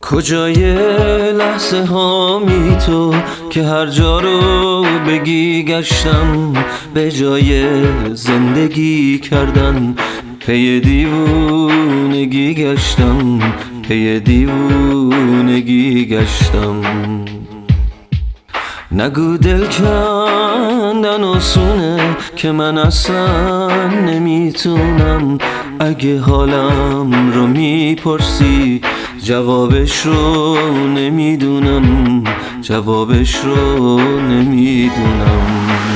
کجای لحظه هامی تو که هر جا رو بگی گشتم، به جای زندگی کردن پی دیوونگی گشتم، پی دیوونگی گشتم. نگو دل کندن آسونه که من اصلا نمیتونم. اگه حالم رو میپرسی جوابش رو نمیدونم، جوابش رو نمیدونم.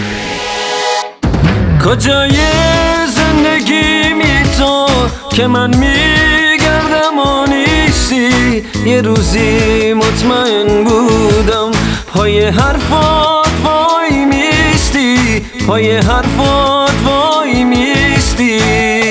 کجای زندگی می تو که من میگردم و نیستی؟ یه روزی مطمئن بودم پای حرفات وای میستی، پای حرفات وای میستی.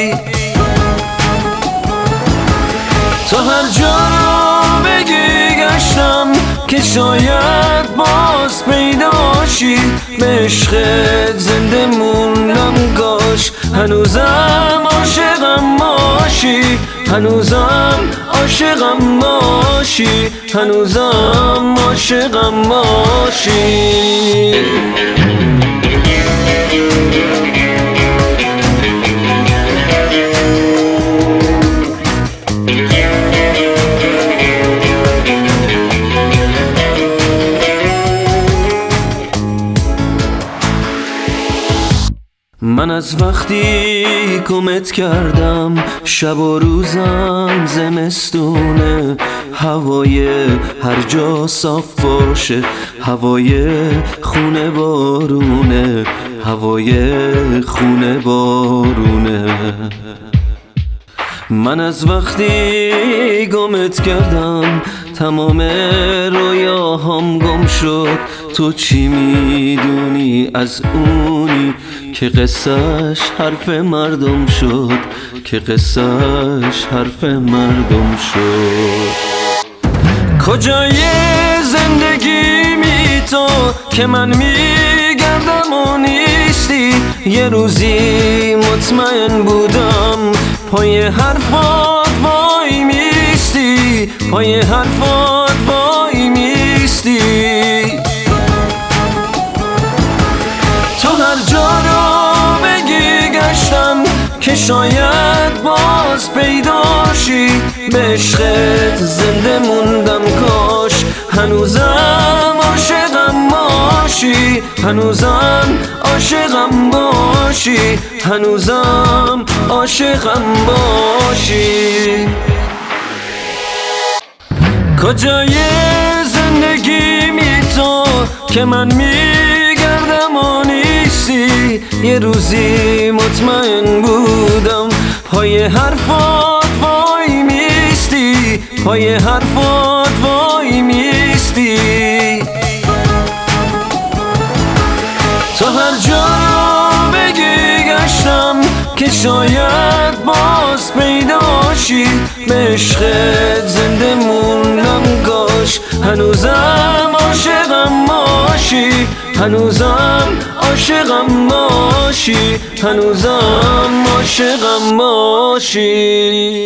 تا هر جا رو بگی گشتم که شاید باز پیداشی، به عشقت زنده موندم کاش هنوزم عاشقم باشی، هنوزم عاشقم باشی، هنوزم عاشقم باشی. من از وقتی گمت کردم شب و روزم زمستونه، هوای هر جا صاف باشه، هوای خونه بارونه، هوای خونه بارونه. من از وقتی گمت کردم تمام رویاهام گم شد. تو چی میدونی از اونی که قصهش حرف مردم شد، که قصهش حرف مردم شد. کجای زندگی می تو که من میگردم و نیستی؟ یه روزی مطمئن بودم پای حرفات وای میستی، پای حرفات وای میستی. تا هر جا رو بگی گشتم که شاید باز پیداشی، به عشقت زنده موندم کاش هنوزم عاشقم باشی، هنوزم عاشقم باشی، هنوزم عاشقم باشی. کجای زندگی می تو که من میگردم و نیستی؟ یه روزی مطمئن بودم پای حرفات وای میستی، پای حرفات وای میستی. تا هر جا رو بگی گشتم که شاید باز پیداشی، به عشقت زنده موندم کاش هنوزم عاشقم باشی، هنوزم عاشقم باشی، هنوزم عاشقم باشی.